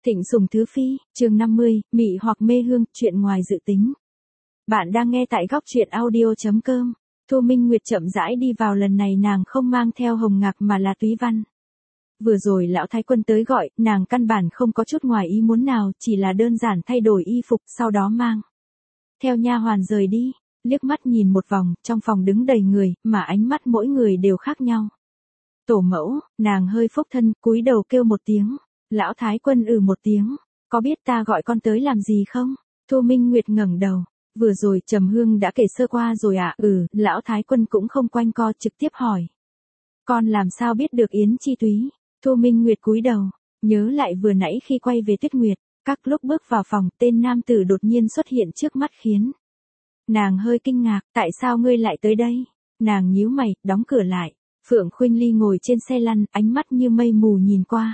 Thịnh Sủng Thứ Phi, chương 50, mị hoặc mê hương, chuyện ngoài dự tính. Bạn đang nghe tại góc truyện audio.com. Thu Minh Nguyệt chậm rãi đi vào, lần này nàng không mang theo Hồng Ngạc mà là Túy Văn. Vừa rồi lão thái quân tới gọi, nàng căn bản không có chút ngoài ý muốn nào, chỉ là đơn giản thay đổi y phục, sau đó mang theo nha hoàn rời đi. Liếc mắt nhìn một vòng, trong phòng đứng đầy người, mà ánh mắt mỗi người đều khác nhau. Tổ mẫu, nàng hơi phúc thân, cúi đầu kêu một tiếng. Lão thái quân một tiếng, có biết ta gọi con tới làm gì không? Thu Minh Nguyệt ngẩng đầu, vừa rồi Trầm Hương đã kể sơ qua rồi ạ. Lão thái quân cũng không quanh co, trực tiếp hỏi. Con làm sao biết được Yến Chi Túy? Thu Minh Nguyệt cúi đầu, nhớ lại vừa nãy khi quay về Tuyết Nguyệt, các lúc bước vào phòng, tên nam tử đột nhiên xuất hiện trước mắt khiến nàng hơi kinh ngạc, tại sao ngươi lại tới đây? Nàng nhíu mày, đóng cửa lại. Phượng Khuynh Ly ngồi trên xe lăn, ánh mắt như mây mù nhìn qua.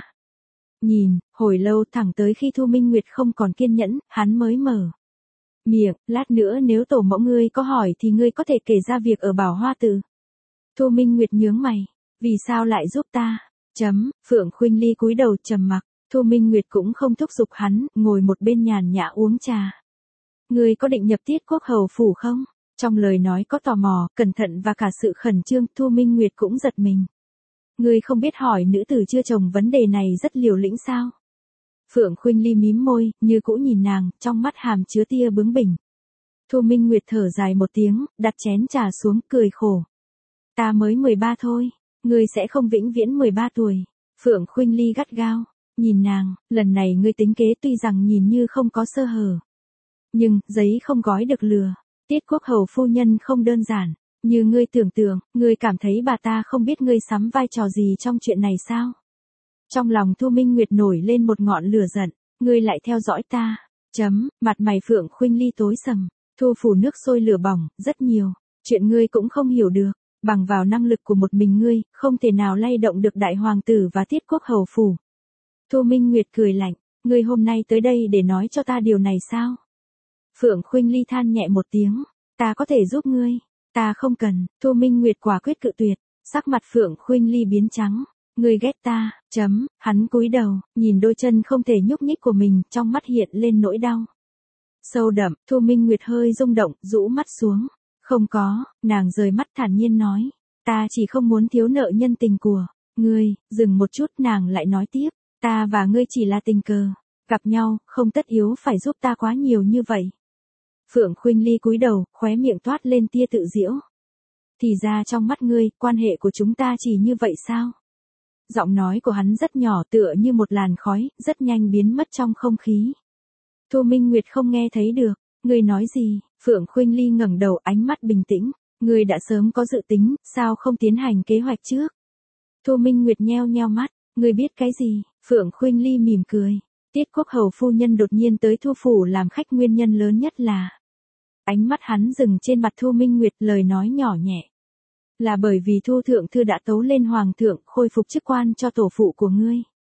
Nhìn, hồi lâu thẳng tới khi Thu Minh Nguyệt không còn kiên nhẫn, hắn mới mở miệng, lát nữa nếu tổ mẫu ngươi có hỏi thì ngươi có thể kể ra việc ở Bảo Hoa Tự. Thu Minh Nguyệt nhướng mày, vì sao lại giúp ta? Phượng Khuynh Ly cúi đầu trầm mặc, Thu Minh Nguyệt cũng không thúc giục hắn, ngồi một bên nhàn nhã uống trà. Ngươi có định nhập Tiết Quốc hầu phủ không? Trong lời nói có tò mò, cẩn thận và cả sự khẩn trương, Thu Minh Nguyệt cũng giật mình. Ngươi không biết hỏi nữ tử chưa chồng vấn đề này rất liều lĩnh sao? Phượng Khuynh Ly mím môi, như cũ nhìn nàng, trong mắt hàm chứa tia bướng bỉnh. Thu Minh Nguyệt thở dài một tiếng, đặt chén trà xuống, cười khổ. Ta mới 13 thôi, ngươi sẽ không vĩnh viễn 13 tuổi. Phượng Khuynh Ly gắt gao, nhìn nàng, lần này ngươi tính kế tuy rằng nhìn như không có sơ hở. Nhưng, giấy không gói được lừa. Tiết Quốc hầu phu nhân không đơn giản. Như ngươi tưởng tượng, ngươi cảm thấy bà ta không biết ngươi sắm vai trò gì trong chuyện này sao? Trong lòng Thu Minh Nguyệt nổi lên một ngọn lửa giận, ngươi lại theo dõi ta. Mặt mày Phượng Khuynh Ly tối sầm, Thu phủ nước sôi lửa bỏng, rất nhiều. Chuyện ngươi cũng không hiểu được, bằng vào năng lực của một mình ngươi, không thể nào lay động được đại hoàng tử và Tiết Quốc hầu phủ. Thu Minh Nguyệt cười lạnh, ngươi hôm nay tới đây để nói cho ta điều này sao? Phượng Khuynh Ly than nhẹ một tiếng, ta có thể giúp ngươi. Ta không cần. Thu Minh Nguyệt quả quyết cự tuyệt, sắc mặt Phượng Khuynh Ly biến trắng. Ngươi ghét ta. Hắn cúi đầu, nhìn đôi chân không thể nhúc nhích của mình, trong mắt hiện lên nỗi đau sâu đậm. Thu Minh Nguyệt hơi rung động, rũ mắt xuống. Không có, nàng rời mắt thản nhiên nói, ta chỉ không muốn thiếu nợ nhân tình của ngươi. Dừng một chút, nàng lại nói tiếp, ta và ngươi chỉ là tình cờ gặp nhau, không tất yếu phải giúp ta quá nhiều như vậy. Phượng Khuynh Ly cúi đầu, khóe miệng toát lên tia tự giễu. Thì ra trong mắt ngươi, quan hệ của chúng ta chỉ như vậy sao? Giọng nói của hắn rất nhỏ, tựa như một làn khói, rất nhanh biến mất trong không khí. Thu Minh Nguyệt không nghe thấy được. Ngươi nói gì? Phượng Khuynh Ly ngẩng đầu, ánh mắt bình tĩnh. Ngươi đã sớm có dự tính, sao không tiến hành kế hoạch trước? Thu Minh Nguyệt nheo nheo mắt. Ngươi biết cái gì? Phượng Khuynh Ly mỉm cười. Tiết Quốc hầu phu nhân đột nhiên tới Thu phủ làm khách, nguyên nhân lớn nhất là... Ánh mắt hắn dừng trên mặt Thu Minh Nguyệt, lời nói nhỏ nhẹ. Là bởi vì Thu thượng thư đã tấu lên hoàng thượng, khôi phục chức quan cho tổ phụ của ngươi.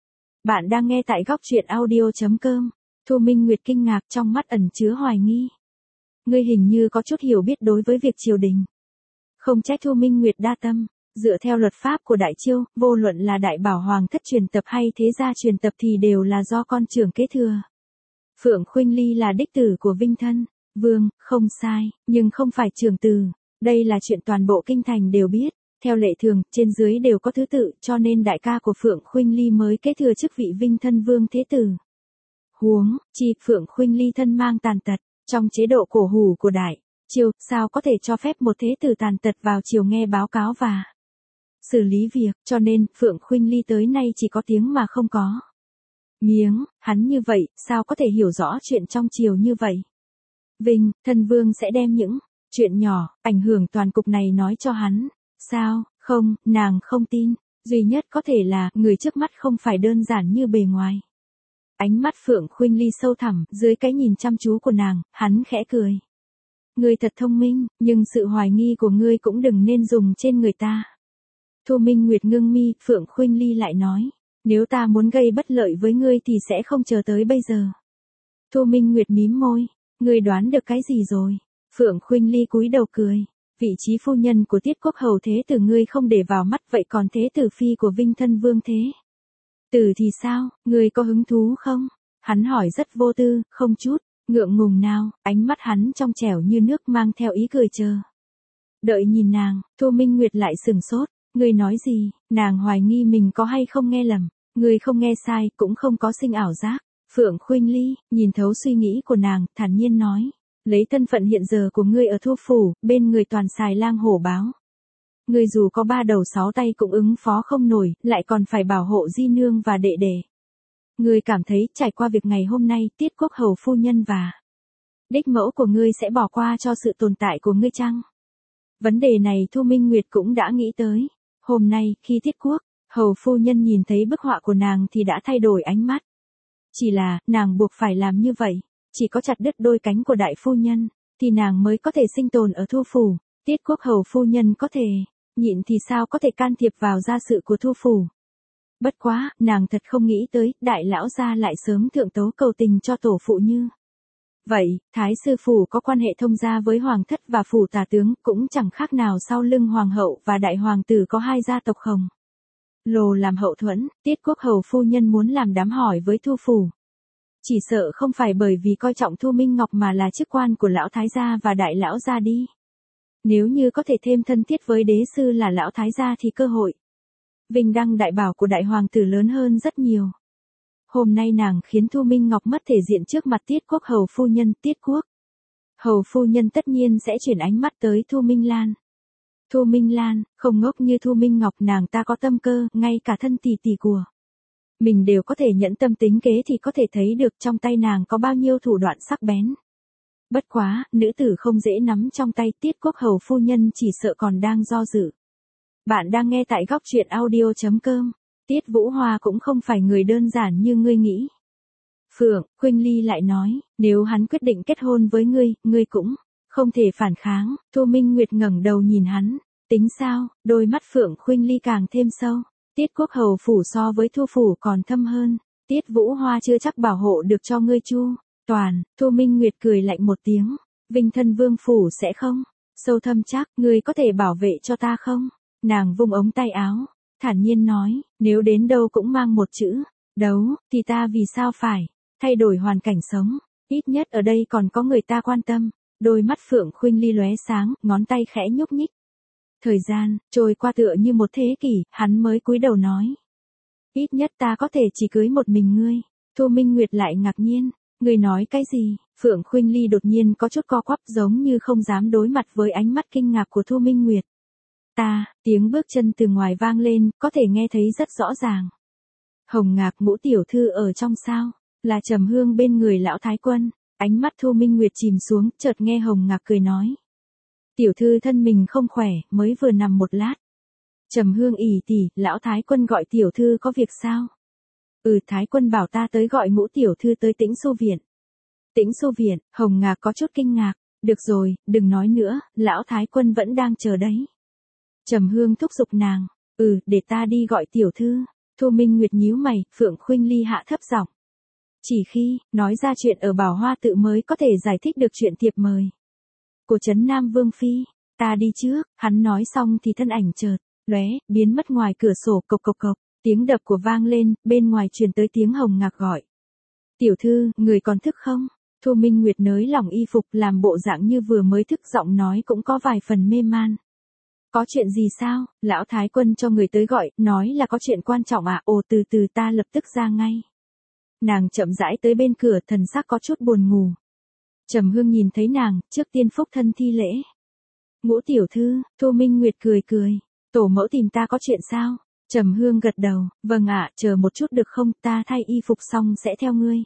Bạn đang nghe tại góc truyện audio.com. Thu Minh Nguyệt kinh ngạc, trong mắt ẩn chứa hoài nghi. Ngươi hình như có chút hiểu biết đối với việc triều đình. Không trách Thu Minh Nguyệt đa tâm. Dựa theo luật pháp của Đại Chiêu, vô luận là đại bảo hoàng thất truyền tập hay thế gia truyền tập thì đều là do con trưởng kế thừa. Phượng Khuynh Ly là đích tử của Vinh Thân Vương, không sai, nhưng không phải trưởng tử. Đây là chuyện toàn bộ kinh thành đều biết. Theo lệ thường, trên dưới đều có thứ tự, cho nên đại ca của Phượng Khuynh Ly mới kế thừa chức vị Vinh Thân Vương thế tử. Huống chi, Phượng Khuynh Ly thân mang tàn tật, trong chế độ cổ hủ của Đại Chiêu, sao có thể cho phép một thế tử tàn tật vào triều nghe báo cáo và xử lý việc, cho nên, Phượng Khuynh Ly tới nay chỉ có tiếng mà không có miếng. Hắn như vậy, sao có thể hiểu rõ chuyện trong triều như vậy? Vinh Thân Vương sẽ đem những chuyện nhỏ, ảnh hưởng toàn cục này nói cho hắn. Sao? Không, nàng không tin. Duy nhất có thể là, người trước mắt không phải đơn giản như bề ngoài. Ánh mắt Phượng Khuynh Ly sâu thẳm, dưới cái nhìn chăm chú của nàng, hắn khẽ cười. Ngươi thật thông minh, nhưng sự hoài nghi của ngươi cũng đừng nên dùng trên người ta. Thu Minh Nguyệt ngưng mi, Phượng Khuynh Ly lại nói. Nếu ta muốn gây bất lợi với ngươi thì sẽ không chờ tới bây giờ. Thu Minh Nguyệt mím môi. Ngươi đoán được cái gì rồi? Phượng Khuynh Ly cúi đầu cười. Vị trí phu nhân của Tiết Quốc hầu thế tử ngươi không để vào mắt, vậy còn thế tử phi của Vinh Thân Vương thế tử thì sao? Ngươi có hứng thú không? Hắn hỏi rất vô tư, không chút ngượng ngùng nào, ánh mắt hắn trong trẻo như nước mang theo ý cười chờ. Đợi nhìn nàng, Thu Minh Nguyệt lại sừng sốt, ngươi nói gì, nàng hoài nghi mình có hay không nghe lầm, ngươi không nghe sai, cũng không có sinh ảo giác. Phượng Khuynh Ly, nhìn thấu suy nghĩ của nàng, thản nhiên nói, lấy thân phận hiện giờ của ngươi ở Thu Phủ, bên người toàn xài lang hổ báo. Ngươi dù có 3 đầu 6 tay cũng ứng phó không nổi, lại còn phải bảo hộ di nương và đệ đệ. Ngươi cảm thấy trải qua việc ngày hôm nay, Tiết Quốc hầu phu nhân và đích mẫu của ngươi sẽ bỏ qua cho sự tồn tại của ngươi chăng? Vấn đề này Thu Minh Nguyệt cũng đã nghĩ tới. Hôm nay, khi Tiết Quốc hầu phu nhân nhìn thấy bức họa của nàng thì đã thay đổi ánh mắt. Chỉ là, nàng buộc phải làm như vậy. Chỉ có chặt đứt đôi cánh của đại phu nhân, thì nàng mới có thể sinh tồn ở Thu Phủ. Tiết Quốc hầu phu nhân có thể nhịn thì sao có thể can thiệp vào gia sự của Thu Phủ. Bất quá, nàng thật không nghĩ tới, đại lão gia lại sớm thượng tấu cầu tình cho tổ phụ như. Vậy, Thái sư phủ có quan hệ thông gia với hoàng thất và phủ tả tướng cũng chẳng khác nào sau lưng hoàng hậu và đại hoàng tử có 2 gia tộc khổng lồ làm hậu thuẫn. Tiết Quốc hầu phu nhân muốn làm đám hỏi với Thu Phủ. Chỉ sợ không phải bởi vì coi trọng Thu Minh Ngọc mà là chức quan của lão thái gia và đại lão gia đi. Nếu như có thể thêm thân thiết với đế sư là lão thái gia thì cơ hội vinh đăng đại bảo của đại hoàng tử lớn hơn rất nhiều. Hôm nay nàng khiến Thu Minh Ngọc mất thể diện trước mặt Tiết Quốc hầu phu nhân. Tiết Quốc hầu phu nhân tất nhiên sẽ chuyển ánh mắt tới Thu Minh Lan. Thu Minh Lan, không ngốc như Thu Minh Ngọc, nàng ta có tâm cơ, ngay cả thân tỷ tỷ của mình đều có thể nhẫn tâm tính kế thì có thể thấy được trong tay nàng có bao nhiêu thủ đoạn sắc bén. Bất quá, nữ tử không dễ nắm trong tay. Tiết Quốc hầu phu nhân chỉ sợ còn đang do dự. Bạn đang nghe tại góc truyện audio.com. Tiết Vũ Hoa cũng không phải người đơn giản như ngươi nghĩ. Phượng Khuynh Ly lại nói, nếu hắn quyết định kết hôn với ngươi, ngươi cũng không thể phản kháng. Thu Minh Nguyệt ngẩng đầu nhìn hắn, tính sao? Đôi mắt Phượng Khuynh Ly càng thêm sâu. Tiết Quốc hầu phủ so với Thu phủ còn thâm hơn. Tiết Vũ Hoa chưa chắc bảo hộ được cho ngươi chu toàn. Thu Minh Nguyệt cười lạnh một tiếng, Vinh Thân Vương phủ sẽ không sâu thâm chắc, ngươi có thể bảo vệ cho ta không? Nàng vung ống tay áo, thản nhiên nói, nếu đến đâu cũng mang một chữ đấu, thì ta vì sao phải thay đổi hoàn cảnh sống, ít nhất ở đây còn có người ta quan tâm. Đôi mắt Phượng Khuynh Ly lóe sáng, ngón tay khẽ nhúc nhích. Thời gian trôi qua tựa như một thế kỷ, hắn mới cúi đầu nói, ít nhất ta có thể chỉ cưới một mình ngươi. Thu Minh Nguyệt lại ngạc nhiên, ngươi nói cái gì? Phượng Khuynh Ly đột nhiên có chút co quắp, giống như không dám đối mặt với ánh mắt kinh ngạc của Thu Minh Nguyệt. Tiếng bước chân từ ngoài vang lên, có thể nghe thấy rất rõ ràng. Hồng Ngạc, Ngũ tiểu thư ở trong sao? Là Trầm Hương bên người lão thái quân. Ánh mắt Thu Minh Nguyệt chìm xuống, chợt nghe Hồng Ngạc cười nói, tiểu thư thân mình không khỏe, mới vừa nằm một lát. Trầm Hương ỉ tỉ, lão thái quân gọi tiểu thư có việc sao? Thái quân bảo ta tới gọi Ngũ tiểu thư tới Tĩnh Xu viện. Tĩnh Xu viện? Hồng Ngạc có chút kinh ngạc. Được rồi, đừng nói nữa, lão thái quân vẫn đang chờ đấy. Trầm Hương thúc giục nàng, để ta đi gọi tiểu thư. Thu Minh Nguyệt nhíu mày, Phượng Khuynh Ly hạ thấp giọng, chỉ khi nói ra chuyện ở Bảo Hoa tự mới có thể giải thích được chuyện thiệp mời của Trấn Nam Vương phi. Ta đi trước. Hắn nói xong thì thân ảnh chợt lóe, biến mất ngoài cửa sổ. Cộc cộc cộc, tiếng đập của vang lên, bên ngoài truyền tới tiếng Hồng Ngạc gọi, tiểu thư, người còn thức không? Thu Minh Nguyệt nới lỏng y phục, làm bộ dạng như vừa mới thức, giọng nói cũng có vài phần mê man. Có chuyện gì sao? Lão thái quân cho người tới gọi, nói là có chuyện quan trọng à? Ồ, từ từ, ta lập tức ra ngay. Nàng chậm rãi tới bên cửa, thần sắc có chút buồn ngủ. Trầm Hương nhìn thấy nàng, trước tiên phúc thân thi lễ. Ngũ tiểu thư. Thu Minh Nguyệt cười cười, tổ mẫu tìm ta có chuyện sao? Trầm Hương gật đầu, vâng ạ, chờ một chút được không, ta thay y phục xong sẽ theo ngươi.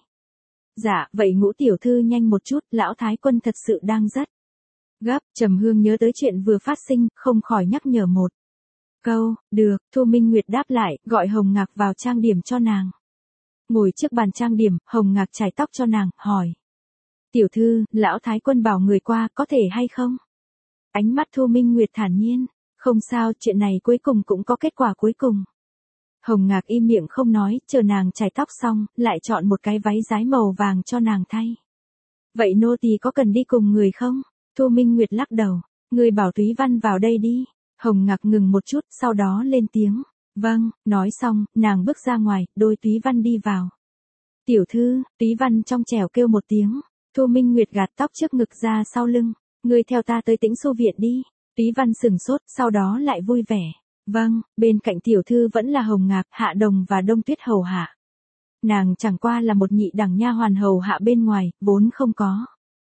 Dạ, vậy Ngũ tiểu thư nhanh một chút, lão thái quân thật sự đang rất gấp. Trầm Hương nhớ tới chuyện vừa phát sinh, không khỏi nhắc nhở một câu. Được. Thu Minh Nguyệt đáp lại, gọi Hồng Ngạc vào trang điểm cho nàng. Ngồi trước bàn trang điểm, Hồng Ngạc chải tóc cho nàng, hỏi, tiểu thư, lão thái quân bảo người qua, có thể hay không? Ánh mắt Thu Minh Nguyệt thản nhiên, không sao, chuyện này cuối cùng cũng có kết quả cuối cùng. Hồng Ngạc im miệng không nói, chờ nàng chải tóc xong, lại chọn một cái váy dái màu vàng cho nàng thay. Vậy nô tỳ có cần đi cùng người không? Thu Minh Nguyệt lắc đầu, người bảo Túy Văn vào đây đi. Hồng Ngạc ngừng một chút, sau đó lên tiếng, vâng. Nói xong, nàng bước ra ngoài, đôi Túy Văn đi vào. Tiểu thư, Túy Văn trong trẻo kêu một tiếng. Thu Minh Nguyệt gạt tóc trước ngực ra sau lưng. Ngươi theo ta tới Tĩnh Xu viện đi. Túy Văn sừng sốt, sau đó lại vui vẻ. Vâng, bên cạnh tiểu thư vẫn là Hồng Ngạc, Hạ Đồng và Đông Tuyết hầu hạ. Nàng chẳng qua là một nhị đẳng nha hoàn hầu hạ bên ngoài, vốn không có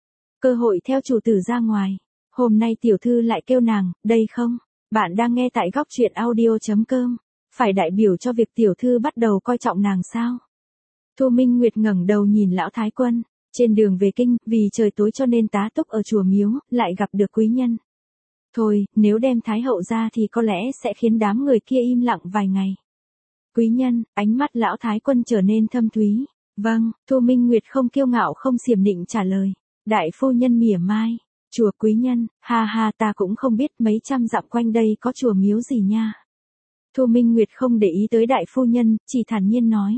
cơ hội theo chủ tử ra ngoài. Hôm nay tiểu thư lại kêu nàng, đây không? Bạn đang nghe tại góc truyện audio.com. Phải đại biểu cho việc tiểu thư bắt đầu coi trọng nàng sao? Thu Minh Nguyệt ngẩng đầu nhìn lão thái quân. Trên đường về kinh, vì trời tối cho nên tá túc ở chùa miếu, lại gặp được quý nhân. Thôi, nếu đem thái hậu ra thì có lẽ sẽ khiến đám người kia im lặng vài ngày. Quý nhân, ánh mắt lão thái quân trở nên thâm thúy. Vâng, Thu Minh Nguyệt không kiêu ngạo không xiểm nịnh trả lời. Đại phu nhân mỉa mai. Chùa quý nhân, ha ha, ta cũng không biết mấy trăm dặm quanh đây có chùa miếu gì nha. Thu Minh Nguyệt không để ý tới đại phu nhân, chỉ thản nhiên nói.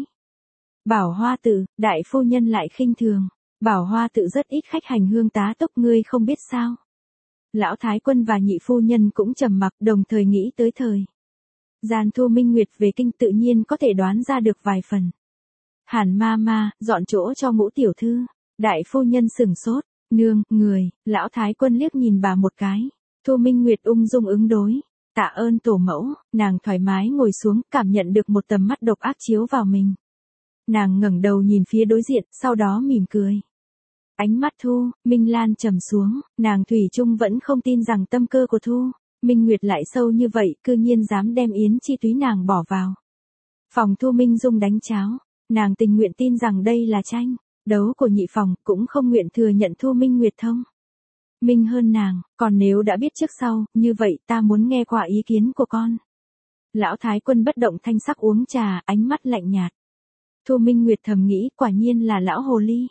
Bảo Hoa Tự, đại phu nhân lại khinh thường. Bảo Hoa Tự rất ít khách hành hương tá túc, ngươi không biết sao. Lão thái quân và nhị phu nhân cũng trầm mặc, đồng thời nghĩ tới thời gian Thu Minh Nguyệt về kinh, tự nhiên có thể đoán ra được vài phần. Hàn ma ma, dọn chỗ cho Ngũ tiểu thư. Đại phu nhân sừng sốt. Nương, người. Lão thái quân liếc nhìn bà một cái. Thu Minh Nguyệt ung dung ứng đối. Tạ ơn tổ mẫu. Nàng thoải mái ngồi xuống, cảm nhận được một tầm mắt độc ác chiếu vào mình. Nàng ngẩng đầu nhìn phía đối diện, sau đó mỉm cười. Ánh mắt Thu Minh Lan trầm xuống, nàng thủy chung vẫn không tin rằng tâm cơ của Thu Minh Nguyệt lại sâu như vậy, cư nhiên dám đem Yến Chi Túy nàng bỏ vào phòng Thu Minh Dung đánh cháo. Nàng tình nguyện tin rằng đây là tranh đấu của nhị phòng, cũng không nguyện thừa nhận Thu Minh Nguyệt thông minh hơn nàng. Còn nếu đã biết trước sau, như vậy ta muốn nghe qua ý kiến của con. Lão thái quân bất động thanh sắc uống trà, ánh mắt lạnh nhạt. Thu Minh Nguyệt thầm nghĩ, quả nhiên là lão hồ ly.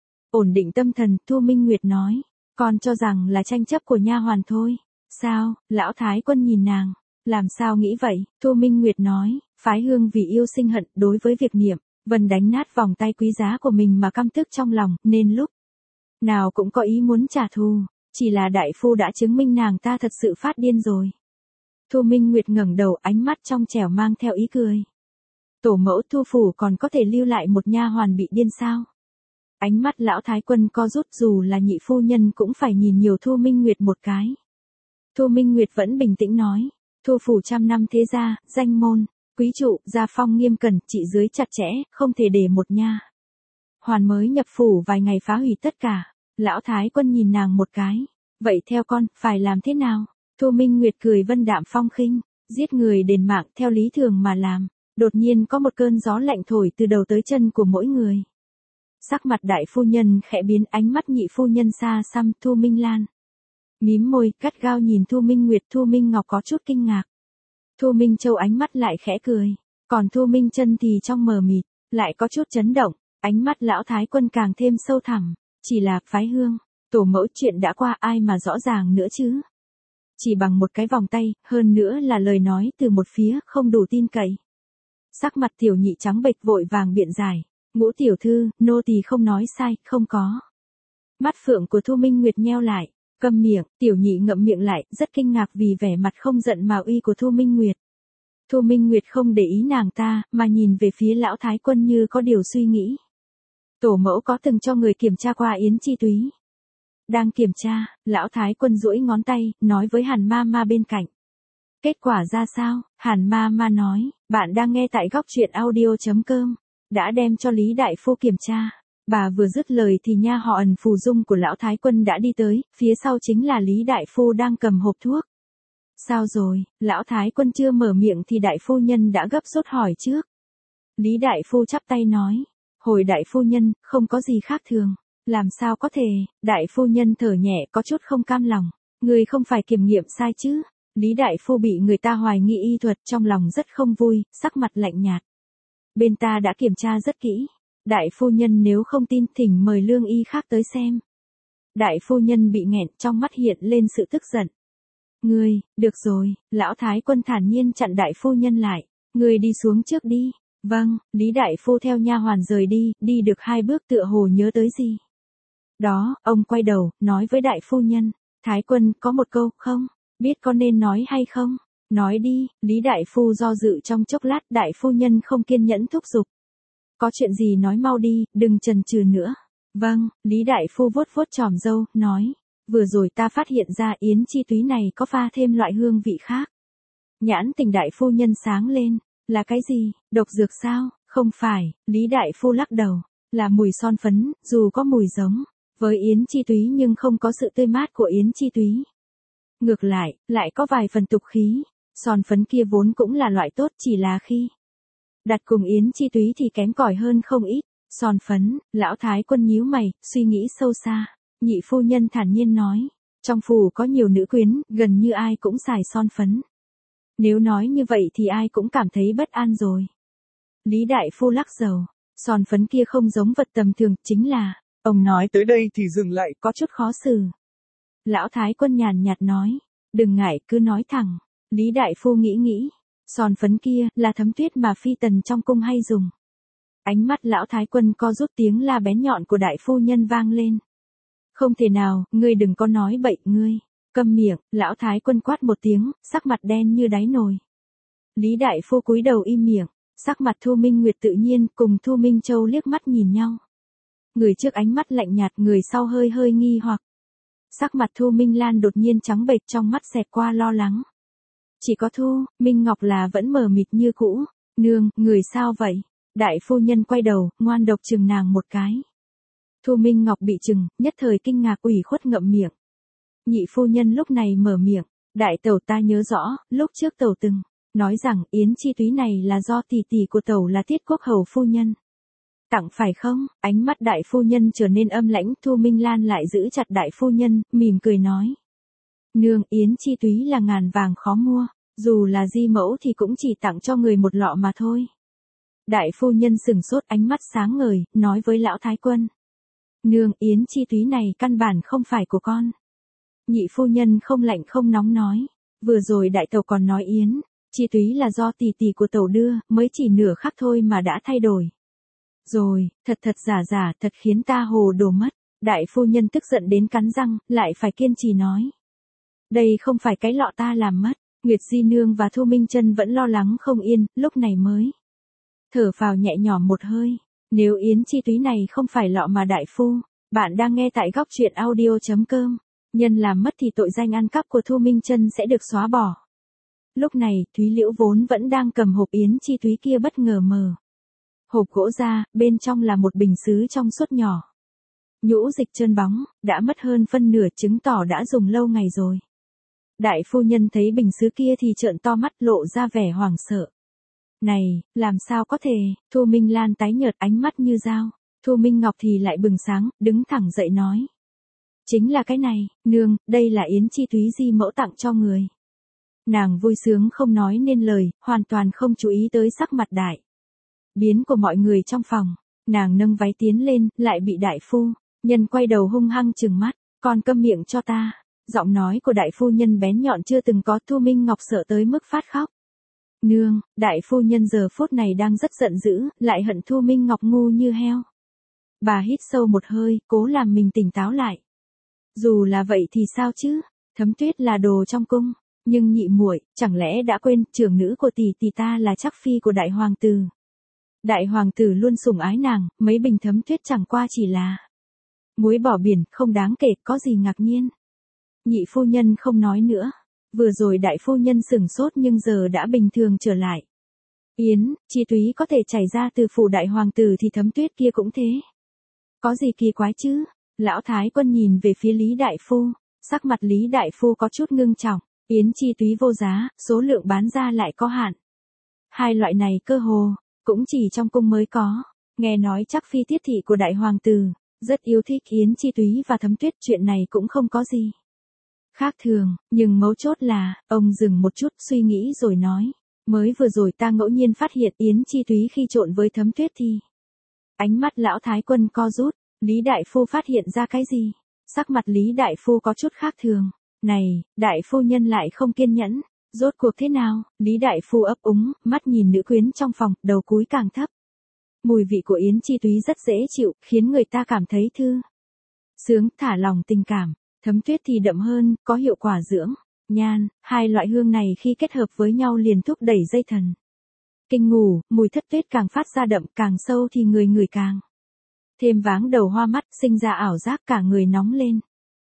Ổn định tâm thần, Thu Minh Nguyệt nói, con cho rằng là tranh chấp của nha hoàn thôi. Sao? Lão thái quân nhìn nàng, làm sao nghĩ vậy? Thu Minh Nguyệt nói, phái hương vì yêu sinh hận, đối với việc Niệm Vân đánh nát vòng tay quý giá của mình mà căm tức trong lòng, nên lúc nào cũng có ý muốn trả thù, chỉ là đại phu đã chứng minh nàng ta thật sự phát điên rồi. Thu Minh Nguyệt ngẩng đầu, ánh mắt trong trẻo mang theo ý cười. Tổ mẫu Thu phủ còn có thể lưu lại một nha hoàn bị điên sao? Ánh mắt lão thái quân co rút, dù là nhị phu nhân cũng phải nhìn nhiều Thu Minh Nguyệt một cái. Thu Minh Nguyệt vẫn bình tĩnh nói, Thu phủ trăm năm thế gia, danh môn quý trụ, gia phong nghiêm cẩn, trị dưới chặt chẽ, không thể để một nha hoàn mới nhập phủ vài ngày phá hủy tất cả. Lão thái quân nhìn nàng một cái. Vậy theo con, phải làm thế nào? Thu Minh Nguyệt cười vân đạm phong khinh, giết người đền mạng theo lý thường mà làm. Đột nhiên có một cơn gió lạnh thổi từ đầu tới chân của mỗi người. Sắc mặt đại phu nhân khẽ biến, ánh mắt nhị phu nhân xa xăm. Thu Minh Lan mím môi, gắt gao nhìn Thu Minh Nguyệt. Thu Minh Ngọc có chút kinh ngạc. Thu Minh Châu ánh mắt lại khẽ cười. Còn Thu Minh Chân thì trong mờ mịt, lại có chút chấn động. Ánh mắt lão thái quân càng thêm sâu thẳm. Chỉ là phái hương, tổ mẫu, chuyện đã qua, ai mà rõ ràng nữa chứ? Chỉ bằng một cái vòng tay, hơn nữa là lời nói từ một phía, không đủ tin cậy. Sắc mặt tiểu nhị trắng bệch, vội vàng biện giải. Ngũ tiểu thư, nô tỳ không nói sai, không có. Mắt phượng của Thu Minh Nguyệt nheo lại. Câm miệng. Tiểu nhị ngậm miệng lại, rất kinh ngạc vì vẻ mặt không giận mà uy của Thu Minh Nguyệt. Thu Minh Nguyệt không để ý nàng ta, mà nhìn về phía lão thái quân như có điều suy nghĩ. Tổ mẫu có từng cho người kiểm tra qua Yến Chi Túy? Đang kiểm tra, lão thái quân duỗi ngón tay, nói với Hàn ma ma bên cạnh. Kết quả ra sao? Hàn ma ma nói, bạn đang nghe tại góc truyện audio.com. Đã đem cho Lý Đại Phu kiểm tra. Bà vừa dứt lời thì nha họ Ẩn phù dung của lão thái quân đã đi tới, phía sau chính là Lý Đại Phu đang cầm hộp thuốc. Sao rồi? Lão thái quân chưa mở miệng thì đại phu nhân đã gấp rút hỏi trước. Lý Đại Phu chắp tay nói, hồi đại phu nhân, không có gì khác thường. Làm sao có thể? Đại phu nhân thở nhẹ, có chút không cam lòng. Người không phải kiểm nghiệm sai chứ? Lý Đại Phu bị người ta hoài nghi y thuật, trong lòng rất không vui, sắc mặt lạnh nhạt. Bên ta đã kiểm tra rất kỹ. Đại phu nhân nếu không tin, thỉnh mời lương y khác tới xem. Đại phu nhân bị nghẹn, trong mắt hiện lên sự tức giận. Ngươi, được rồi, lão thái quân thản nhiên chặn đại phu nhân lại. Ngươi đi xuống trước đi. Vâng, Lý Đại Phu theo nha hoàn rời đi, đi được 2 bước tựa hồ nhớ tới gì. Đó, ông quay đầu, nói với đại phu nhân, thái quân, có một câu, không, biết có nên nói hay không? Nói đi. Lý Đại Phu do dự trong chốc lát, đại phu nhân không kiên nhẫn thúc giục. Có chuyện gì nói mau đi, đừng chần chừ nữa. Vâng, Lý đại phu vuốt vuốt chòm râu, nói. Vừa rồi ta phát hiện ra yến chi túy này có pha thêm loại hương vị khác. Nhãn tình đại phu nhân sáng lên. Là cái gì, độc dược sao? Không phải, Lý đại phu lắc đầu. Là mùi son phấn, dù có mùi giống với yến chi túy nhưng không có sự tươi mát của yến chi túy. Ngược lại có vài phần tục khí. Son phấn kia vốn cũng là loại tốt, chỉ là khi đặt cùng yến chi túy thì kém cỏi hơn không ít. Son phấn, lão thái quân nhíu mày, suy nghĩ sâu xa. Nhị phu nhân thản nhiên nói. Trong phủ có nhiều nữ quyến, gần như ai cũng xài son phấn. Nếu nói như vậy thì ai cũng cảm thấy bất an rồi. Lý đại phu lắc đầu. Son phấn kia không giống vật tầm thường, chính là. Ông nói tới đây thì dừng lại, có chút khó xử. Lão thái quân nhàn nhạt nói. Đừng ngại, cứ nói thẳng. Lý đại phu nghĩ. Son phấn kia là Thấm Tuyết mà phi tần trong cung hay dùng. Ánh mắt lão thái quân co rút, tiếng la bén nhọn của đại phu nhân vang lên. Không thể nào, ngươi đừng có nói bậy, ngươi. Câm miệng, lão thái quân quát một tiếng, sắc mặt đen như đáy nồi. Lý đại phu cúi đầu im miệng, sắc mặt Thu Minh Nguyệt tự nhiên cùng Thu Minh Châu liếc mắt nhìn nhau. Người trước ánh mắt lạnh nhạt, người sau hơi nghi hoặc. Sắc mặt Thu Minh Lan đột nhiên trắng bệch, trong mắt xẹt qua lo lắng. Chỉ có Thu Minh Ngọc là vẫn mờ mịt như cũ. Nương, người sao vậy? Đại phu nhân quay đầu, ngoan độc chừng nàng một cái. Thu Minh Ngọc bị chừng, nhất thời kinh ngạc ủy khuất ngậm miệng. Nhị phu nhân lúc này mở miệng. Đại tẩu, ta nhớ rõ, lúc trước tẩu từng nói rằng yến chi túy này là do tỷ tỷ của tẩu là Tiết Quốc hầu phu nhân tặng, phải không? Ánh mắt đại phu nhân trở nên âm lãnh. Thu Minh Lan lại giữ chặt đại phu nhân, mỉm cười nói. Nương, yến chi túy là ngàn vàng khó mua, dù là di mẫu thì cũng chỉ tặng cho người một lọ mà thôi. Đại phu nhân sửng sốt, ánh mắt sáng ngời, nói với lão thái quân. Nương, yến chi túy này căn bản không phải của con. Nhị phu nhân không lạnh không nóng nói. Vừa rồi đại tẩu còn nói yến chi túy là do tỷ tỷ của tẩu đưa, mới chỉ nửa khắc thôi mà đã thay đổi. Rồi, thật giả, thật khiến ta hồ đồ mất. Đại phu nhân tức giận đến cắn răng, lại phải kiên trì nói. Đây không phải cái lọ ta làm mất. Nguyệt Di Nương và Thu Minh Chân vẫn lo lắng không yên, lúc này mới thở phào nhẹ nhõm một hơi. Nếu yến chi túy này không phải lọ mà đại phu, bạn đang nghe tại góc truyện audio.com. Nhân làm mất thì tội danh ăn cắp của Thu Minh Chân sẽ được xóa bỏ. Lúc này, Thúy Liễu vốn vẫn đang cầm hộp yến chi túy kia bất ngờ mở hộp gỗ ra, bên trong là một bình sứ trong suốt nhỏ. Nhũ dịch trơn bóng, đã mất hơn phân nửa, chứng tỏ đã dùng lâu ngày rồi. Đại phu nhân thấy bình sứ kia thì trợn to mắt, lộ ra vẻ hoảng sợ. Này, làm sao có thể? Thu Minh Lan tái nhợt, ánh mắt như dao. Thu Minh Ngọc thì lại bừng sáng, đứng thẳng dậy nói. Chính là cái này, nương, đây là yến chi túy di mẫu tặng cho người. Nàng vui sướng không nói nên lời, hoàn toàn không chú ý tới sắc mặt đại biến của mọi người trong phòng. Nàng nâng váy tiến lên, lại bị đại phu nhân quay đầu hung hăng trừng mắt. Còn câm miệng cho ta. Giọng nói của đại phu nhân bén nhọn chưa từng có. Thu Minh Ngọc sợ tới mức phát khóc. Nương, đại phu nhân giờ phút này đang rất giận dữ, lại hận Thu Minh Ngọc ngu như heo. Bà hít sâu một hơi, cố làm mình tỉnh táo lại. Dù là vậy thì sao chứ? Thấm Tuyết là đồ trong cung, nhưng nhị muội, chẳng lẽ đã quên trưởng nữ của tỷ ta là Trắc phi của đại hoàng tử. Đại hoàng tử luôn sủng ái nàng, mấy bình Thấm Tuyết chẳng qua chỉ là muối bỏ biển, không đáng kể, có gì ngạc nhiên. Nhị phu nhân không nói nữa. Vừa rồi đại phu nhân sửng sốt nhưng giờ đã bình thường trở lại. Yến chi túy có thể chảy ra từ phủ đại hoàng tử thì Thấm Tuyết kia cũng thế. Có gì kỳ quái chứ? Lão thái quân nhìn về phía Lý đại phu, sắc mặt Lý đại phu có chút ngưng trọng. Yến chi túy vô giá, số lượng bán ra lại có hạn. Hai loại này cơ hồ cũng chỉ trong cung mới có. Nghe nói Trắc phi Tiết thị của đại hoàng tử rất yêu thích yến chi túy và Thấm Tuyết, chuyện này cũng không có gì khác thường, nhưng mấu chốt là, ông dừng một chút suy nghĩ rồi nói, mới vừa rồi ta ngẫu nhiên phát hiện yến chi túy khi trộn với Thấm Tuyết thì. Ánh mắt lão thái quân co rút, Lý đại phu phát hiện ra cái gì? Sắc mặt Lý đại phu có chút khác thường. Này, đại phu nhân lại không kiên nhẫn, rốt cuộc thế nào? Lý đại phu ấp úng, mắt nhìn nữ quyến trong phòng, đầu cúi càng thấp. Mùi vị của yến chi túy rất dễ chịu, khiến người ta cảm thấy thư sướng, thả lòng tình cảm. Thấm Tuyết thì đậm hơn, có hiệu quả dưỡng nhan, hai loại hương này khi kết hợp với nhau liền thúc đẩy dây thần Kinh ngủ, mùi thất tuyết càng phát ra đậm, càng sâu thì người người càng thêm váng đầu hoa mắt, sinh ra ảo giác cả người nóng lên.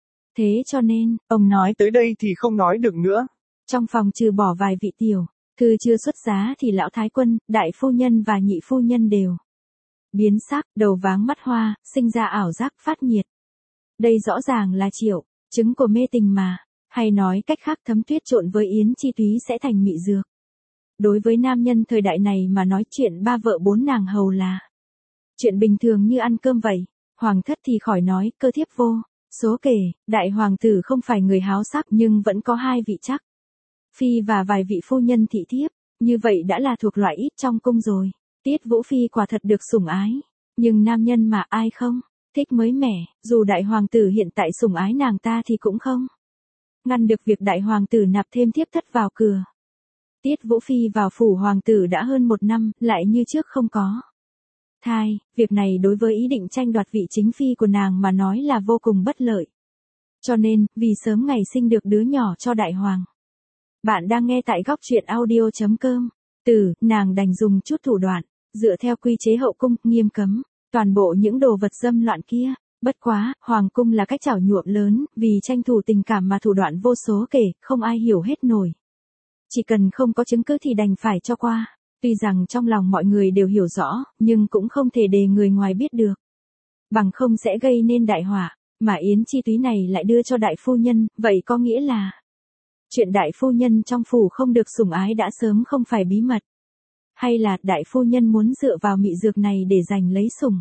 Thế cho nên, ông nói tới đây thì không nói được nữa. Trong phòng trừ bỏ vài vị tiểu thư chưa xuất giá thì lão thái quân, đại phu nhân và nhị phu nhân đều biến sắc, đầu váng mắt hoa, sinh ra ảo giác phát nhiệt. Đây rõ ràng là triệu chứng của mê tình mà, hay nói cách khác Thấm Tuyết trộn với Yến Chi Túy sẽ thành mị dược. Đối với nam nhân thời đại này mà nói chuyện ba vợ bốn nàng hầu là chuyện bình thường như ăn cơm vậy. Hoàng thất thì khỏi nói, cơ thiếp vô số kể, đại hoàng tử không phải người háo sắc nhưng vẫn có hai vị chắc phi và vài vị phu nhân thị thiếp, như vậy đã là thuộc loại ít trong cung rồi. Tiết Vũ Phi quả thật được sủng ái, nhưng nam nhân mà ai không thích mới mẻ, dù đại hoàng tử hiện tại sủng ái nàng ta thì cũng không ngăn được việc đại hoàng tử nạp thêm thiếp thất vào cửa. Tiết Vũ Phi vào phủ hoàng tử đã hơn 1 năm, lại như trước không có thai, việc này đối với ý định tranh đoạt vị chính phi của nàng mà nói là vô cùng bất lợi. Cho nên, vì sớm ngày sinh được đứa nhỏ cho đại hoàng. Bạn đang nghe tại góc truyện audio.com. Nàng đành dùng chút thủ đoạn, dựa theo quy chế hậu cung, nghiêm cấm toàn bộ những đồ vật dâm loạn kia. Bất quá, hoàng cung là cách chảo nhuộm lớn, vì tranh thủ tình cảm mà thủ đoạn vô số kể, không ai hiểu hết nổi. Chỉ cần không có chứng cứ thì đành phải cho qua. Tuy rằng trong lòng mọi người đều hiểu rõ, nhưng cũng không thể để người ngoài biết được. Bằng không sẽ gây nên đại họa, mà Yến Chi Túy này lại đưa cho đại phu nhân, vậy có nghĩa là chuyện đại phu nhân trong phủ không được sủng ái đã sớm không phải bí mật. Hay là đại phu nhân muốn dựa vào mị dược này để giành lấy sủng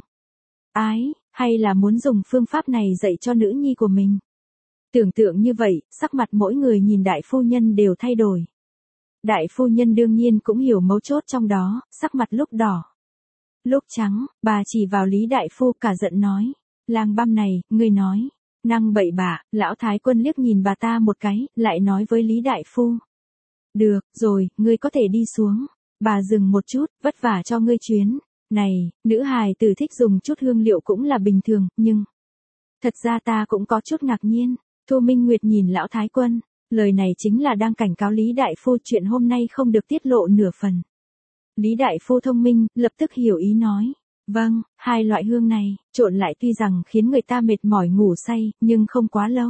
ái, hay là muốn dùng phương pháp này dạy cho nữ nhi của mình. Tưởng tượng như vậy, sắc mặt mỗi người nhìn đại phu nhân đều thay đổi. Đại phu nhân đương nhiên cũng hiểu mấu chốt trong đó, sắc mặt lúc đỏ, lúc trắng, bà chỉ vào Lý đại phu cả giận nói, lang băm này, ngươi nói, năng bậy bạ. Lão thái quân liếc nhìn bà ta một cái, lại nói với Lý đại phu, được, rồi, ngươi có thể đi xuống. Bà dừng một chút, vất vả cho ngươi chuyến này, nữ hài tử thích dùng chút hương liệu cũng là bình thường, nhưng thật ra ta cũng có chút ngạc nhiên. Thu Minh Nguyệt nhìn lão thái quân, lời này chính là đang cảnh cáo Lý đại phu chuyện hôm nay không được tiết lộ nửa phần. Lý đại phu thông minh, lập tức hiểu ý nói, vâng, hai loại hương này trộn lại tuy rằng khiến người ta mệt mỏi ngủ say, nhưng không quá lâu.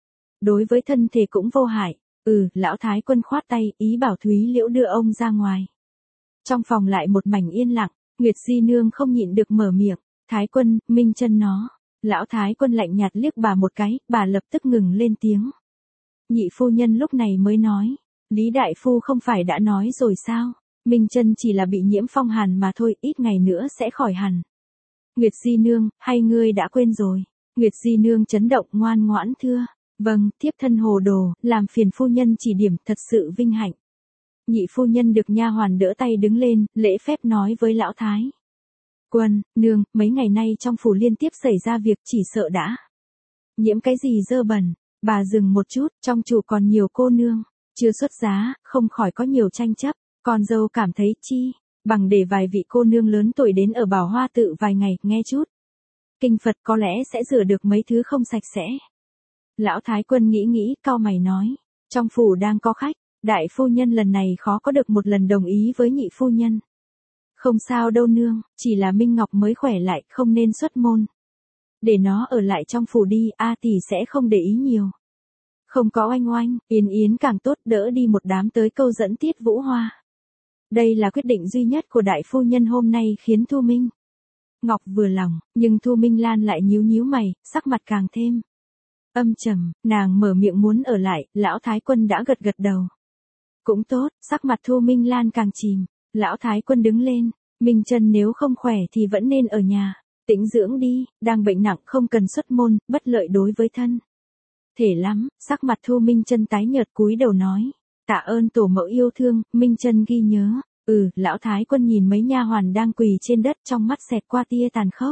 Đối với thân thể cũng vô hại. Lão thái quân khoát tay, ý bảo Thúy Liễu đưa ông ra ngoài. Trong phòng lại một mảnh yên lặng, Nguyệt Di nương không nhịn được mở miệng, thái quân, minh chân nó. Lão thái quân lạnh nhạt liếc bà một cái, bà lập tức ngừng lên tiếng. Nhị phu nhân lúc này mới nói, Lý đại phu không phải đã nói rồi sao, minh chân chỉ là bị nhiễm phong hàn mà thôi, ít ngày nữa sẽ khỏi hẳn. Nguyệt Di nương, hay ngươi đã quên rồi? Nguyệt Di nương chấn động ngoan ngoãn thưa, vâng, thiếp thân hồ đồ, làm phiền phu nhân chỉ điểm, thật sự vinh hạnh. Nhị phu nhân được nha hoàn đỡ tay đứng lên, lễ phép nói với lão thái quân, nương, mấy ngày nay trong phủ liên tiếp xảy ra việc, chỉ sợ đã nhiễm cái gì dơ bẩn. Bà dừng một chút, trong chủ còn nhiều cô nương chưa xuất giá, không khỏi có nhiều tranh chấp. Con dâu cảm thấy chi bằng để vài vị cô nương lớn tuổi đến ở Bảo Hoa tự vài ngày, nghe chút kinh Phật có lẽ sẽ rửa được mấy thứ không sạch sẽ. Lão thái quân nghĩ, cau mày nói, trong phủ đang có khách, đại phu nhân lần này khó có được một lần đồng ý với nhị phu nhân. Không sao đâu nương, chỉ là Minh Ngọc mới khỏe lại, không nên xuất môn. Để nó ở lại trong phủ đi, A tỷ sẽ không để ý nhiều. Không có oanh oanh, yến càng tốt, đỡ đi một đám tới câu dẫn Tiết Vũ Hoa. Đây là quyết định duy nhất của đại phu nhân hôm nay khiến Thu Minh Ngọc vừa lòng, nhưng Thu Minh Lan lại nhíu mày, sắc mặt càng thêm âm trầm. Nàng mở miệng muốn ở lại, lão thái quân đã gật đầu. Cũng tốt, sắc mặt Thu Minh Lan càng chìm. Lão thái quân đứng lên, Minh chân nếu không khỏe thì vẫn nên ở nhà tĩnh dưỡng đi, đang bệnh nặng không cần xuất môn, bất lợi đối với thân thể lắm. Sắc mặt Thu Minh chân tái nhợt cúi đầu nói, tạ ơn tổ mẫu yêu thương, Minh chân ghi nhớ. Lão thái quân nhìn mấy nha hoàn đang quỳ trên đất, trong mắt xẹt qua tia tàn khốc.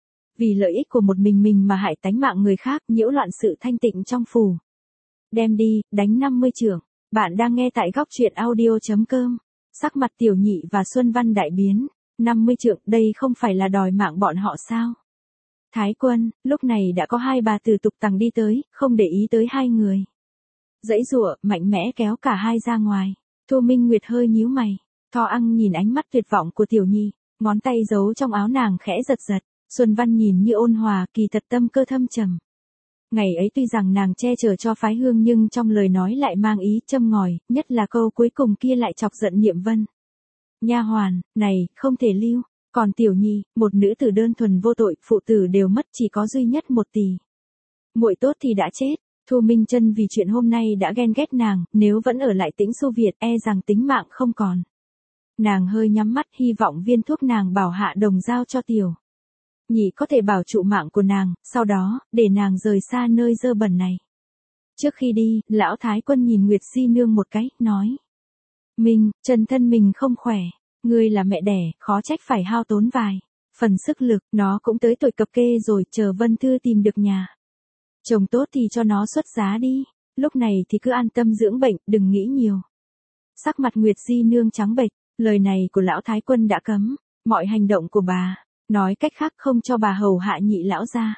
Vì lợi ích của một mình mà hại tánh mạng người khác, nhiễu loạn sự thanh tịnh trong phủ. Đem đi, đánh 50 chưởng. Bạn đang nghe tại góc truyện audio.com. Sắc mặt Tiểu Nhị và Xuân Văn đại biến. 50 trượng, đây không phải là đòi mạng bọn họ sao? Thái quân, lúc này đã có hai bà từ tục tằng đi tới, không để ý tới hai người. Giãy giụa, mạnh mẽ kéo cả hai ra ngoài. Thu Minh Nguyệt hơi nhíu mày. Tho Ăng nhìn ánh mắt tuyệt vọng của Tiểu Nhi, ngón tay giấu trong áo nàng khẽ giật giật, Xuân Văn nhìn như ôn hòa, kỳ thật tâm cơ thâm trầm. Ngày ấy tuy rằng nàng che chở cho phái hương nhưng trong lời nói lại mang ý châm ngòi, nhất là câu cuối cùng kia lại chọc giận Niệm Vân. Nha hoàn, này, không thể lưu, còn Tiểu Nhi, một nữ tử đơn thuần vô tội, phụ tử đều mất chỉ có duy nhất một tỷ. Muội tốt thì đã chết, Thu Minh Chân vì chuyện hôm nay đã ghen ghét nàng, nếu vẫn ở lại Tĩnh Xu Việt e rằng tính mạng không còn. Nàng hơi nhắm mắt hy vọng viên thuốc nàng bảo hạ đồng giao cho Tiểu Nhị có thể bảo trụ mạng của nàng, sau đó, để nàng rời xa nơi dơ bẩn này. Trước khi đi, lão Thái Quân nhìn Nguyệt Di Nương một cái, nói. Mình, Trần thân mình không khỏe, ngươi là mẹ đẻ, khó trách phải hao tốn vài phần sức lực, nó cũng tới tuổi cập kê rồi, chờ Vân Thư tìm được nhà chồng tốt thì cho nó xuất giá đi, lúc này thì cứ an tâm dưỡng bệnh, đừng nghĩ nhiều. Sắc mặt Nguyệt Di Nương trắng bệch, lời này của lão Thái Quân đã cấm mọi hành động của bà, nói cách khác không cho bà hầu hạ Nhị lão gia.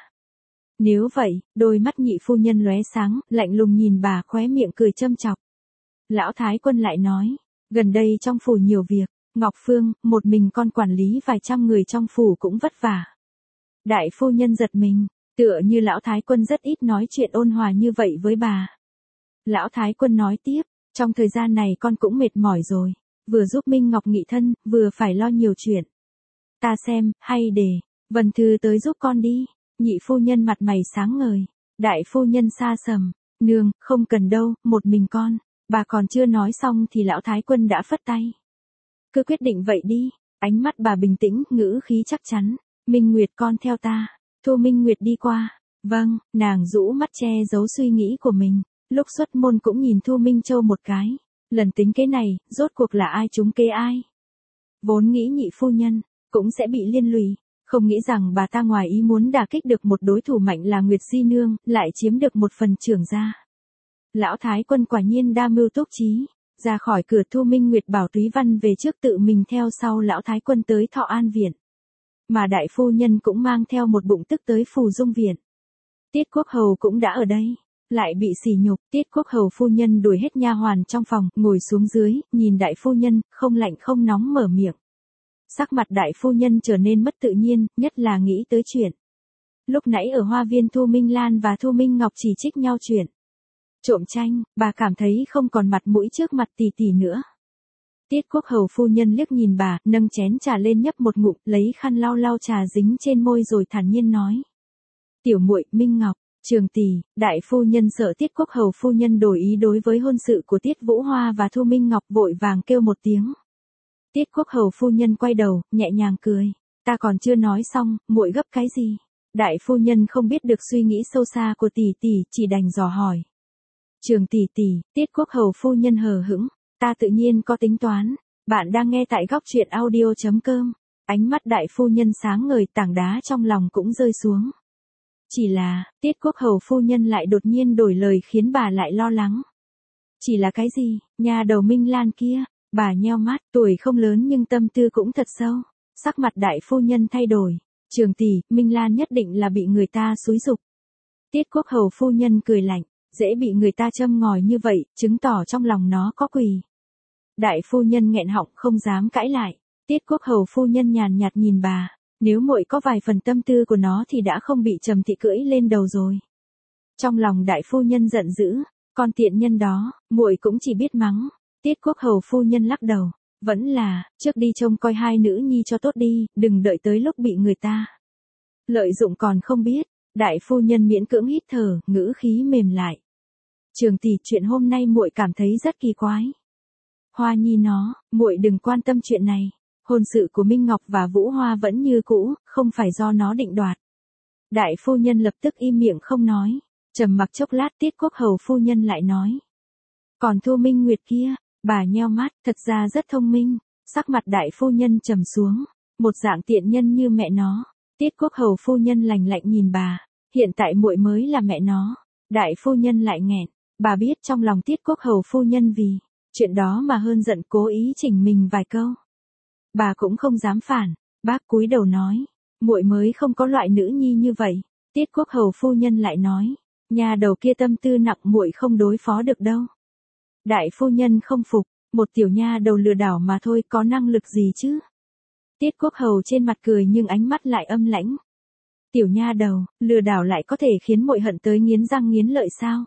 Nếu vậy, đôi mắt Nhị phu nhân lóe sáng, lạnh lùng nhìn bà, khóe miệng cười châm chọc. Lão Thái Quân lại nói, gần đây trong phủ nhiều việc, Ngọc Phương, một mình con quản lý vài trăm người trong phủ cũng vất vả. Đại phu nhân giật mình, tựa như lão Thái Quân rất ít nói chuyện ôn hòa như vậy với bà. Lão Thái Quân nói tiếp, trong thời gian này con cũng mệt mỏi rồi, vừa giúp Minh Ngọc nghị thân, vừa phải lo nhiều chuyện. Ta xem, hay để Vân Thư tới giúp con đi. Nhị phu nhân mặt mày sáng ngời, đại phu nhân xa sầm, nương, không cần đâu, một mình con. Bà còn chưa nói xong thì lão Thái Quân đã phất tay. Cứ quyết định vậy đi, ánh mắt bà bình tĩnh, ngữ khí chắc chắn. Minh Nguyệt con theo ta. Thu Minh Nguyệt đi qua. Vâng, nàng rũ mắt che giấu suy nghĩ của mình. Lúc xuất môn cũng nhìn Thu Minh Châu một cái. Lần tính kế này, rốt cuộc là ai trúng kế ai? Vốn nghĩ nhị phu nhân cũng sẽ bị liên lụy, không nghĩ rằng bà ta ngoài ý muốn đả kích được một đối thủ mạnh là Nguyệt Di Nương, lại chiếm được một phần trưởng gia. Lão Thái Quân quả nhiên đa mưu túc trí, ra khỏi cửa Thu Minh Nguyệt bảo Túy Văn về trước tự mình theo sau lão Thái Quân tới Thọ An Viện. Mà đại phu nhân cũng mang theo một bụng tức tới Phù Dung Viện. Tiết Quốc Hầu cũng đã ở đây, lại bị sỉ nhục, Tiết Quốc Hầu phu nhân đuổi hết nha hoàn trong phòng, ngồi xuống dưới, nhìn đại phu nhân, không lạnh không nóng mở miệng. Sắc mặt đại phu nhân trở nên mất tự nhiên, nhất là nghĩ tới chuyện. Lúc nãy ở hoa viên Thu Minh Lan và Thu Minh Ngọc chỉ trích nhau chuyện trộm tranh, bà cảm thấy không còn mặt mũi trước mặt tỷ tỷ nữa. Tiết Quốc Hầu phu nhân liếc nhìn bà, nâng chén trà lên nhấp một ngụm, lấy khăn lau lau trà dính trên môi rồi thản nhiên nói. Tiểu muội, Minh Ngọc, Trường tỷ, đại phu nhân sợ Tiết Quốc Hầu phu nhân đổi ý đối với hôn sự của Tiết Vũ Hoa và Thu Minh Ngọc, vội vàng kêu một tiếng. Tiết Quốc Hầu phu nhân quay đầu, nhẹ nhàng cười. Ta còn chưa nói xong, muội gấp cái gì? Đại phu nhân không biết được suy nghĩ sâu xa của tỷ tỷ, chỉ đành dò hỏi. Trường tỷ tỷ, Tiết Quốc Hầu phu nhân hờ hững. Ta tự nhiên có tính toán. Bạn đang nghe tại góc truyện audio.com. Ánh mắt đại phu nhân sáng ngời, tảng đá trong lòng cũng rơi xuống. Chỉ là, Tiết Quốc Hầu phu nhân lại đột nhiên đổi lời khiến bà lại lo lắng. Chỉ là cái gì? Nhà đầu Minh Lan kia. Bà nheo mắt, tuổi không lớn nhưng tâm tư cũng thật sâu. Sắc mặt đại phu nhân thay đổi. Trường tỷ, Minh Lan nhất định là bị người ta xúi giục. Tiết Quốc Hầu phu nhân cười lạnh, dễ bị người ta châm ngòi như vậy, chứng tỏ trong lòng nó có quỷ. Đại phu nhân nghẹn họng không dám cãi lại. Tiết Quốc Hầu phu nhân nhàn nhạt nhìn bà, nếu muội có vài phần tâm tư của nó thì đã không bị Trầm thị cưỡi lên đầu rồi. Trong lòng đại phu nhân giận dữ, con tiện nhân đó, muội cũng chỉ biết mắng. Tiết Quốc Hầu phu nhân lắc đầu, vẫn là, trước đi trông coi hai nữ nhi cho tốt đi, đừng đợi tới lúc bị người ta lợi dụng còn không biết. Đại phu nhân miễn cưỡng hít thở, ngữ khí mềm lại. Trường tỷ, chuyện hôm nay muội cảm thấy rất kỳ quái. Hoa nhi nó, muội đừng quan tâm chuyện này. Hôn sự của Minh Ngọc và Vũ Hoa vẫn như cũ, không phải do nó định đoạt. Đại phu nhân lập tức im miệng không nói. Trầm mặc chốc lát, Tiết Quốc Hầu phu nhân lại nói. Còn Thu Minh Nguyệt kia, bà nheo mắt, thật ra rất thông minh. Sắc mặt đại phu nhân trầm xuống. Một dạng tiện nhân như mẹ nó. Tiết Quốc Hầu phu nhân lạnh lạnh nhìn bà. Hiện tại muội mới là mẹ nó. Đại phu nhân lại nghẹn. Bà biết trong lòng Tiết Quốc Hầu phu nhân vì chuyện đó mà hơn giận, cố ý chỉnh mình vài câu. Bà cũng không dám phản. Bác cúi đầu nói. Muội mới không có loại nữ nhi như vậy. Tiết Quốc Hầu phu nhân lại nói. Nhà đầu kia tâm tư nặng, muội không đối phó được đâu. Đại phu nhân không phục. một tiểu nha đầu lừa đảo mà thôi, có năng lực gì chứ? Tiết Quốc Hầu trên mặt cười nhưng ánh mắt lại âm lãnh. Tiểu nha đầu, lừa đảo lại có thể khiến muội hận tới nghiến răng nghiến lợi sao?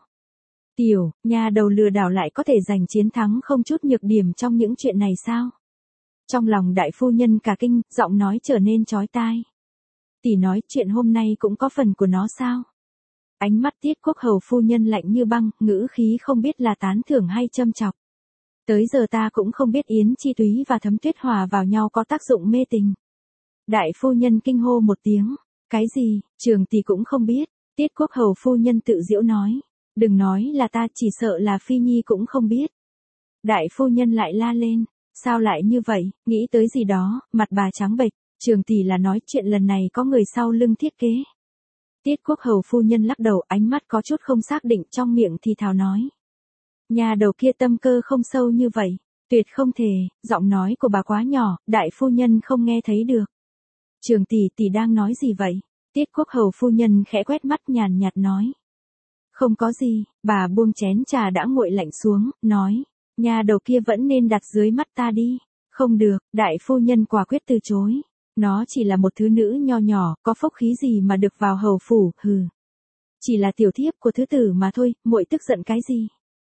Tiểu nha đầu lừa đảo lại có thể giành chiến thắng không chút nhược điểm trong những chuyện này sao? Trong lòng đại phu nhân cả kinh, giọng nói trở nên chói tai. Tỷ nói chuyện hôm nay cũng có phần của nó sao? Ánh mắt Tiết Quốc Hầu phu nhân lạnh như băng, ngữ khí không biết là tán thưởng hay châm chọc. Tới giờ ta cũng không biết Yến Chi Túy và Thấm Tuyết hòa vào nhau có tác dụng mê tình. Đại phu nhân kinh hô một tiếng. Cái gì, Trường tỷ cũng không biết. Tiết Quốc Hầu phu nhân tự giễu nói. Đừng nói là ta, chỉ sợ là Phi Nhi cũng không biết. Đại phu nhân lại la lên. Sao lại như vậy, nghĩ tới gì đó, mặt bà trắng bệch. Trường tỷ là nói chuyện lần này có người sau lưng thiết kế. Tiết Quốc Hầu phu nhân lắc đầu, ánh mắt có chút không xác định, trong miệng thì thào nói. Nhà đầu kia tâm cơ không sâu như vậy, tuyệt không thể, giọng nói của bà quá nhỏ, đại phu nhân không nghe thấy được. Trường tỷ đang nói gì vậy? Tiết Quốc Hầu phu nhân khẽ quét mắt nhàn nhạt nói. Không có gì, bà buông chén trà đã nguội lạnh xuống, nói. Nhà đầu kia vẫn nên đặt dưới mắt ta đi. Không được, đại phu nhân quả quyết từ chối. Nó chỉ là một thứ nữ nho nhỏ, có phúc khí gì mà được vào hầu phủ, hừ. Chỉ là tiểu thiếp của thứ tử mà thôi, muội tức giận cái gì?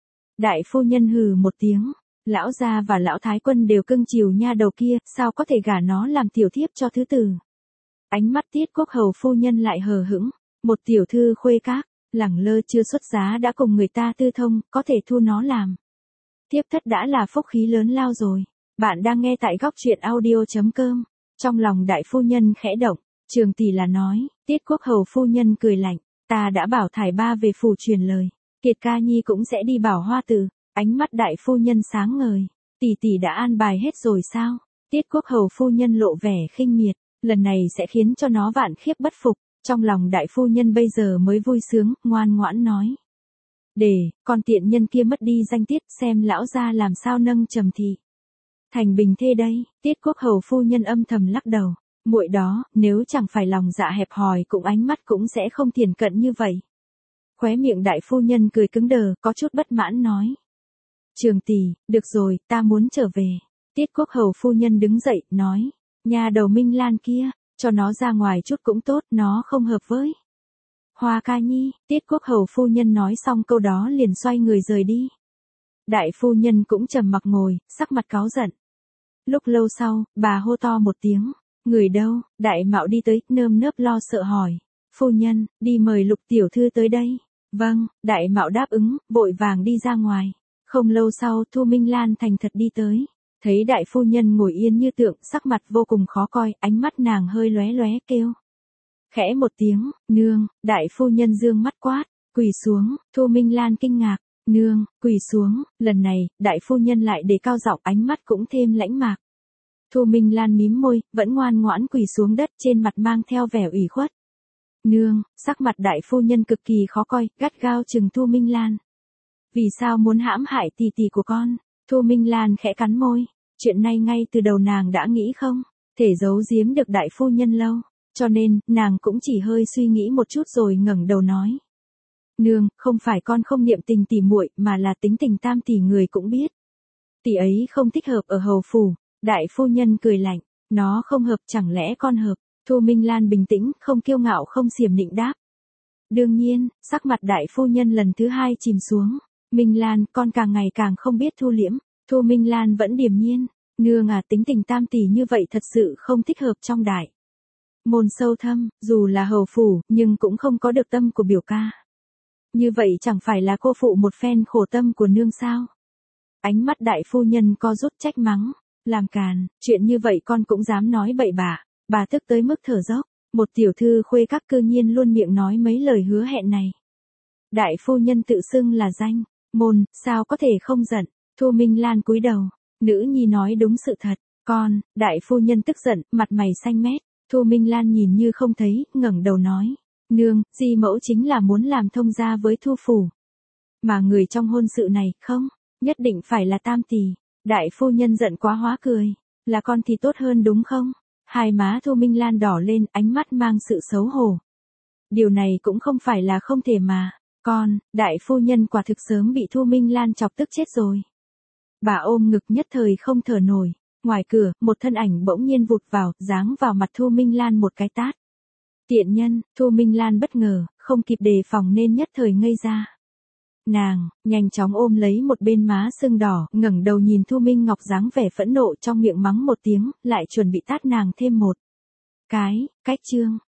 Đại phu nhân hừ một tiếng, lão gia và lão thái quân đều cưng chiều nha đầu kia, sao có thể gả nó làm tiểu thiếp cho thứ tử? Ánh mắt Tiết Quốc Hầu phu nhân lại hờ hững, một tiểu thư khuê các, lẳng lơ chưa xuất giá đã cùng người ta tư thông, có thể thu nó làm thiếp thất đã là phúc khí lớn lao rồi. Bạn đang nghe tại góc truyện audio.com. Trong lòng đại phu nhân khẽ động, Trường tỷ là nói. Tiết Quốc Hầu phu nhân cười lạnh, ta đã bảo Thải Ba về phủ truyền lời, Kiệt Ca Nhi cũng sẽ đi bảo Hoa Tử. Ánh mắt đại phu nhân sáng ngời, tỷ đã an bài hết rồi sao? Tiết Quốc Hầu phu nhân lộ vẻ khinh miệt, lần này sẽ khiến cho nó vạn khiếp bất phục. Trong lòng đại phu nhân bây giờ mới vui sướng, ngoan ngoãn nói. Để, con tiện nhân kia mất đi danh tiết, xem lão gia làm sao nâng trầm thị thành bình thê đây. Tiết Quốc Hầu phu nhân âm thầm lắc đầu, muội đó, nếu chẳng phải lòng dạ hẹp hòi cũng ánh mắt cũng sẽ không thiển cận như vậy. Khóe miệng đại phu nhân cười cứng đờ, có chút bất mãn nói. Trường tỷ, được rồi, ta muốn trở về. Tiết Quốc Hầu phu nhân đứng dậy, nói. Nhà đầu Minh Lan kia, cho nó ra ngoài chút cũng tốt, nó không hợp với Hoa Ca Nhi. Tiết Quốc Hầu phu nhân nói xong câu đó liền xoay người rời đi. Đại phu nhân cũng trầm mặc ngồi, sắc mặt cáu giận. Lúc lâu sau, bà hô to một tiếng. Người đâu? Đại Mạo đi tới, nơm nớp lo sợ hỏi. Phu nhân, đi mời Lục tiểu thư tới đây. Vâng, Đại Mạo đáp ứng, vội vàng đi ra ngoài. Không lâu sau, Thu Minh Lan thành thật đi tới. Thấy đại phu nhân ngồi yên như tượng, sắc mặt vô cùng khó coi, ánh mắt nàng hơi lóe lóe kêu. Khẽ một tiếng, nương, đại phu nhân dương mắt quát, quỳ xuống. Thu Minh Lan kinh ngạc, nương, quỳ xuống. Lần này, đại phu nhân lại đề cao giọng, ánh mắt cũng thêm lãnh mạc. Thu Minh Lan mím môi, vẫn ngoan ngoãn quỳ xuống đất, trên mặt mang theo vẻ ủy khuất. Nương, sắc mặt đại phu nhân cực kỳ khó coi, gắt gao chừng Thu Minh Lan. Vì sao muốn hãm hại tỷ của con? Thu Minh Lan khẽ cắn môi. Chuyện này ngay từ đầu nàng đã nghĩ không thể giấu giếm được đại phu nhân lâu, cho nên, nàng cũng chỉ hơi suy nghĩ một chút rồi ngẩng đầu nói. Nương, không phải con không niệm tình tỷ muội, mà là tính tình Tam tỷ người cũng biết. Tỷ ấy không thích hợp ở hầu phủ. Đại phu nhân cười lạnh, nó không hợp chẳng lẽ con hợp? Thu Minh Lan bình tĩnh, không kiêu ngạo không xiểm nịnh đáp. Đương nhiên, sắc mặt đại phu nhân lần thứ hai chìm xuống. Minh Lan, con càng ngày càng không biết thu liễm. Thu Minh Lan vẫn điềm nhiên. Nương à, tính tình Tam tỷ như vậy thật sự không thích hợp trong đại môn sâu thâm, dù là hầu phủ, nhưng cũng không có được tâm của biểu ca. Như vậy chẳng phải là cô phụ một phen khổ tâm của nương sao? Ánh mắt đại phu nhân co rút trách mắng. Làm càn, chuyện như vậy con cũng dám nói bậy bạ. Bà tức tới mức thở dốc. Một tiểu thư khuê các cư nhiên luôn miệng nói mấy lời hứa hẹn này. Đại phu nhân tự xưng là danh môn, sao có thể không giận? Thu Minh Lan cúi đầu. Nữ nhi nói đúng sự thật. Con, đại phu nhân tức giận, mặt mày xanh mét. Thu Minh Lan nhìn như không thấy, ngẩng đầu nói. Nương, di mẫu chính là muốn làm thông gia với Thu phủ. Mà người trong hôn sự này, không, nhất định phải là Tam tỷ. Đại phu nhân giận quá hóa cười. Là con thì tốt hơn đúng không? Hai má Thu Minh Lan đỏ lên, ánh mắt mang sự xấu hổ. Điều này cũng không phải là không thể mà. Con, đại phu nhân quả thực sớm bị Thu Minh Lan chọc tức chết rồi. Bà ôm ngực nhất thời không thở nổi. Ngoài cửa, một thân ảnh bỗng nhiên vụt vào, giáng vào mặt Thu Minh Lan một cái tát. Tiện nhân, Thu Minh Lan bất ngờ, không kịp đề phòng nên nhất thời ngây ra. Nàng, nhanh chóng ôm lấy một bên má sưng đỏ, ngẩng đầu nhìn Thu Minh Ngọc dáng vẻ phẫn nộ trong miệng mắng một tiếng, lại chuẩn bị tát nàng thêm một cái, chương.